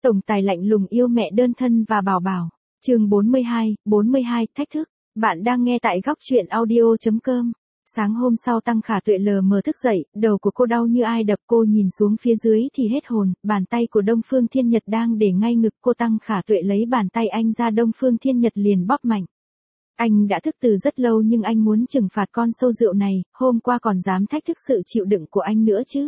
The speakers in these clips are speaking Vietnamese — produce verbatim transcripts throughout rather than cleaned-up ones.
Tổng tài lạnh lùng yêu mẹ đơn thân và bảo bảo. Chương bốn mươi hai, bốn mươi hai, thách thức. Bạn đang nghe tại góc truyện audio chấm com. Sáng hôm sau Tăng Khả Tuệ lờ mờ thức dậy, đầu của cô đau như ai đập, cô nhìn xuống phía dưới thì hết hồn, bàn tay của Đông Phương Thiên Nhật đang để ngay ngực cô. Tăng Khả Tuệ lấy bàn tay anh ra, Đông Phương Thiên Nhật liền bóp mạnh. Anh đã thức từ rất lâu nhưng anh muốn trừng phạt con sâu rượu này, hôm qua còn dám thách thức sự chịu đựng của anh nữa chứ.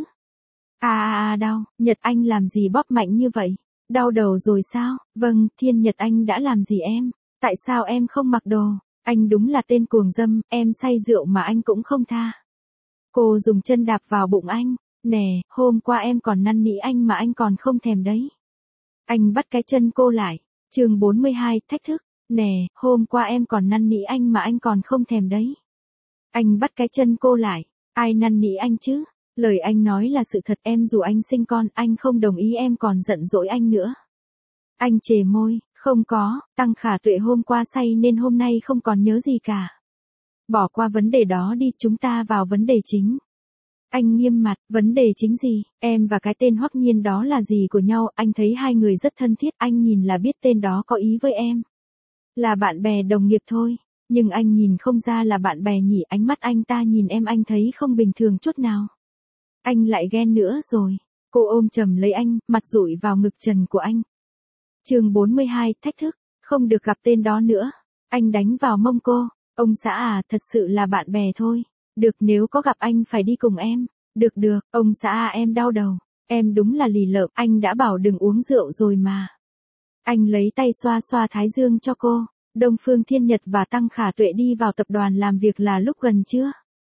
À à à đau, Nhật anh làm gì bóp mạnh như vậy? Đau đầu rồi sao? Vâng, Thiên Nhật anh đã làm gì em? Tại sao em không mặc đồ? Anh đúng là tên cuồng dâm, em say rượu mà anh cũng không tha. Cô dùng chân đạp vào bụng anh. Nè, hôm qua em còn năn nỉ anh mà anh còn không thèm đấy. Anh bắt cái chân cô lại. Chương bốn mươi hai, thách thức. Nè, hôm qua em còn năn nỉ anh mà anh còn không thèm đấy. Anh bắt cái chân cô lại. Ai năn nỉ anh chứ? Lời anh nói là sự thật, em dù anh sinh con, anh không đồng ý, em còn giận dỗi anh nữa. Anh chề môi, không có, Tăng Khả Tuệ hôm qua say nên hôm nay không còn nhớ gì cả. Bỏ qua vấn đề đó đi, chúng ta vào vấn đề chính. Anh nghiêm mặt, vấn đề chính gì? Em và cái tên Hoắc Nhiên đó là gì của nhau? Anh thấy hai người rất thân thiết, anh nhìn là biết tên đó có ý với em. Là bạn bè đồng nghiệp thôi, nhưng anh nhìn không ra là bạn bè nhỉ, ánh mắt anh ta nhìn em anh thấy không bình thường chút nào. Anh lại ghen nữa rồi. Cô ôm chầm lấy anh, mặt dụi vào ngực trần của anh. Chương bốn mươi hai, thách thức. Không được gặp tên đó nữa. Anh đánh vào mông cô. Ông xã à, thật sự là bạn bè thôi. Được, nếu có gặp anh phải đi cùng em. Được được, ông xã à, em đau đầu. Em đúng là lì lợm, anh đã bảo đừng uống rượu rồi mà. Anh lấy tay xoa xoa thái dương cho cô. Đông Phương Thiên Nhật và Tăng Khả Tuệ đi vào tập đoàn làm việc là lúc gần trưa.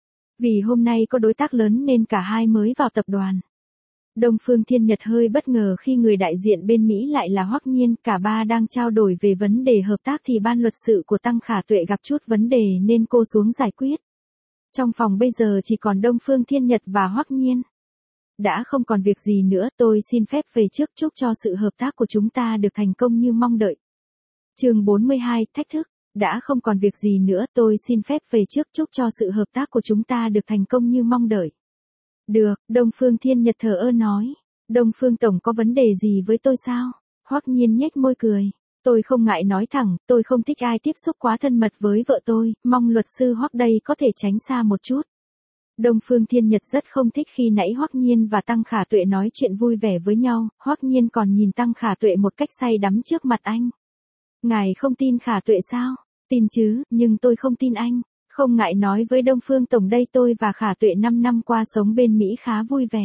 Vì hôm nay có đối tác lớn nên cả hai mới vào tập đoàn. Đông Phương Thiên Nhật hơi bất ngờ khi người đại diện bên Mỹ lại là Hoắc Nhiên, cả ba đang trao đổi về vấn đề hợp tác thì ban luật sự của Tăng Khả Tuệ gặp chút vấn đề nên cô xuống giải quyết. Trong phòng bây giờ chỉ còn Đông Phương Thiên Nhật và Hoắc Nhiên. Đã không còn việc gì nữa, tôi xin phép về trước, chúc cho sự hợp tác của chúng ta được thành công như mong đợi. Chương bốn mươi hai, thách thức. Đã không còn việc gì nữa, tôi xin phép về trước, chúc cho sự hợp tác của chúng ta được thành công như mong đợi. Được, Đông Phương Thiên Nhật thờ ơ nói. Đông Phương Tổng có vấn đề gì với tôi sao? Hoắc Nhiên nhếch môi cười. Tôi không ngại nói thẳng, tôi không thích ai tiếp xúc quá thân mật với vợ tôi, mong luật sư Hoắc đây có thể tránh xa một chút. Đông Phương Thiên Nhật rất không thích khi nãy Hoắc Nhiên và Tăng Khả Tuệ nói chuyện vui vẻ với nhau, Hoắc Nhiên còn nhìn Tăng Khả Tuệ một cách say đắm trước mặt anh. Ngài không tin Khả Tuệ sao? Tin chứ, nhưng tôi không tin anh. Không ngại nói với Đông Phương Tổng đây, tôi và Khả Tuệ năm năm qua sống bên Mỹ khá vui vẻ.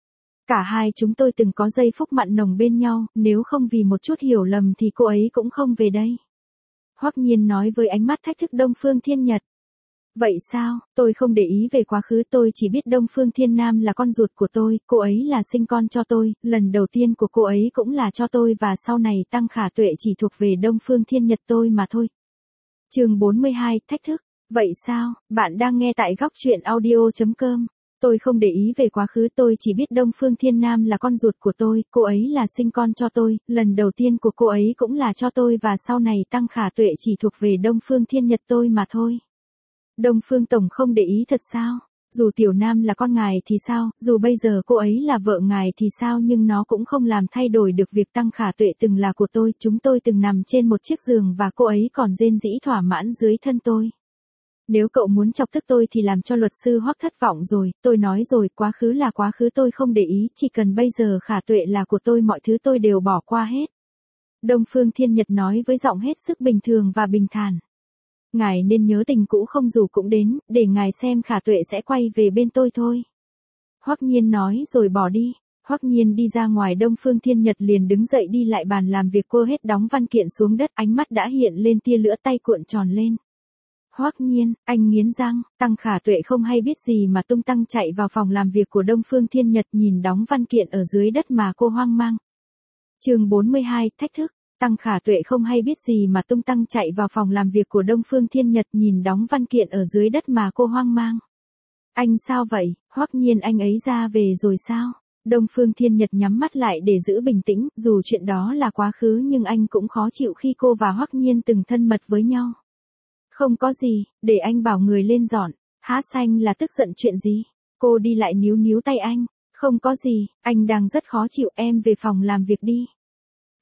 Cả hai chúng tôi từng có giây phút mặn nồng bên nhau, nếu không vì một chút hiểu lầm thì cô ấy cũng không về đây. Hoắc Nhiên nói với ánh mắt thách thức Đông Phương Thiên Nhật. Vậy sao, tôi không để ý về quá khứ, tôi chỉ biết Đông Phương Thiên Nam là con ruột của tôi, cô ấy là sinh con cho tôi, lần đầu tiên của cô ấy cũng là cho tôi và sau này Tăng Khả Tuệ chỉ thuộc về Đông Phương Thiên Nhật tôi mà thôi. Chương bốn mươi hai, thách thức. Vậy sao, bạn đang nghe tại góc truyện audio chấm com. Tôi không để ý về quá khứ, tôi chỉ biết Đông Phương Thiên Nam là con ruột của tôi, cô ấy là sinh con cho tôi, lần đầu tiên của cô ấy cũng là cho tôi và sau này Tăng Khả Tuệ chỉ thuộc về Đông Phương Thiên Nhật tôi mà thôi. Đông Phương Tổng không để ý thật sao? Dù Tiểu Nam là con ngài thì sao, dù bây giờ cô ấy là vợ ngài thì sao, nhưng nó cũng không làm thay đổi được việc Tăng Khả Tuệ từng là của tôi, chúng tôi từng nằm trên một chiếc giường và cô ấy còn rên rỉ thỏa mãn dưới thân tôi. Nếu cậu muốn chọc tức tôi thì làm cho luật sư Hoắc thất vọng rồi, tôi nói rồi, quá khứ là quá khứ, tôi không để ý, chỉ cần bây giờ Khả Tuệ là của tôi, mọi thứ tôi đều bỏ qua hết. Đông Phương Thiên Nhật nói với giọng hết sức bình thường và bình thản. Ngài nên nhớ tình cũ không dù cũng đến, để ngài xem Khả Tuệ sẽ quay về bên tôi thôi. Hoắc Nhiên nói rồi bỏ đi. Hoắc Nhiên đi ra ngoài, Đông Phương Thiên Nhật liền đứng dậy đi lại bàn làm việc, cô hết đóng văn kiện xuống đất, ánh mắt đã hiện lên tia lửa, tay cuộn tròn lên. Hoắc Nhiên, anh nghiến răng, Tăng Khả Tuệ không hay biết gì mà tung tăng chạy vào phòng làm việc của Đông Phương Thiên Nhật, nhìn đóng văn kiện ở dưới đất mà cô hoang mang. Chương bốn mươi hai, thách thức. Tăng Khả Tuệ không hay biết gì mà tung tăng chạy vào phòng làm việc của Đông Phương Thiên Nhật, nhìn đóng văn kiện ở dưới đất mà cô hoang mang. Anh sao vậy, Hoắc Nhiên anh ấy ra về rồi sao? Đông Phương Thiên Nhật nhắm mắt lại để giữ bình tĩnh, dù chuyện đó là quá khứ nhưng anh cũng khó chịu khi cô và Hoắc Nhiên từng thân mật với nhau. Không có gì, để anh bảo người lên dọn. Há xanh là tức giận chuyện gì? Cô đi lại níu níu tay anh. Không có gì, anh đang rất khó chịu, em về phòng làm việc đi.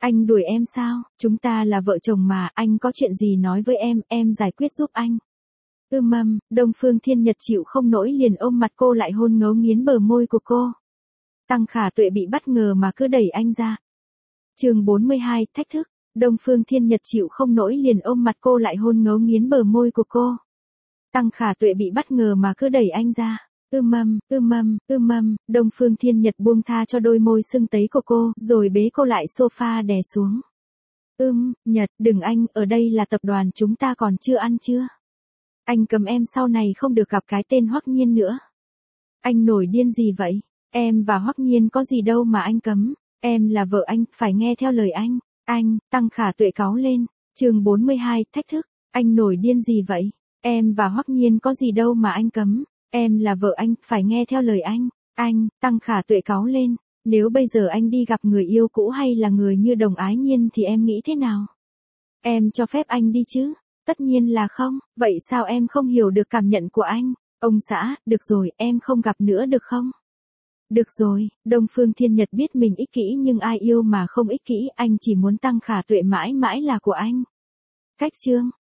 Anh đuổi em sao? Chúng ta là vợ chồng mà, anh có chuyện gì nói với em, em giải quyết giúp anh. Ưm mâm, Đông Phương Thiên Nhật chịu không nổi liền ôm mặt cô lại hôn ngấu nghiến bờ môi của cô. Tăng Khả Tuệ bị bất ngờ mà cứ đẩy anh ra. Chương bốn mươi hai, thách thức. Đông Phương Thiên Nhật chịu không nổi liền ôm mặt cô lại hôn ngấu nghiến bờ môi của cô. Tăng Khả Tuệ bị bất ngờ mà cứ đẩy anh ra. Ưm mâm, ưm mâm, ưm mâm, Đông Phương Thiên Nhật buông tha cho đôi môi sưng tấy của cô, rồi bế cô lại sofa đè xuống. Ưm, Nhật, đừng anh, ở đây là tập đoàn chúng ta còn chưa ăn chưa? Anh cấm em sau này không được gặp cái tên Hoắc Nhiên nữa. Anh nổi điên gì vậy? Em và Hoắc Nhiên có gì đâu mà anh cấm. Em là vợ anh, phải nghe theo lời anh. Anh, Tăng Khả Tuệ cáu lên. Chương bốn mươi hai, thách thức. Anh nổi điên gì vậy? Em và Hoắc Nhiên có gì đâu mà anh cấm. Em là vợ anh, phải nghe theo lời anh. Anh, Tăng Khả Tuệ cáu lên. Nếu bây giờ anh đi gặp người yêu cũ hay là người như Đồng Ái Nhiên thì em nghĩ thế nào? Em cho phép anh đi chứ? Tất nhiên là không, vậy sao em không hiểu được cảm nhận của anh? Ông xã, được rồi, em không gặp nữa được không? Được rồi, Đông Phương Thiên Nhật biết mình ích kỷ nhưng ai yêu mà không ích kỷ, anh chỉ muốn Tăng Khả Tuệ mãi mãi là của anh. Cách chương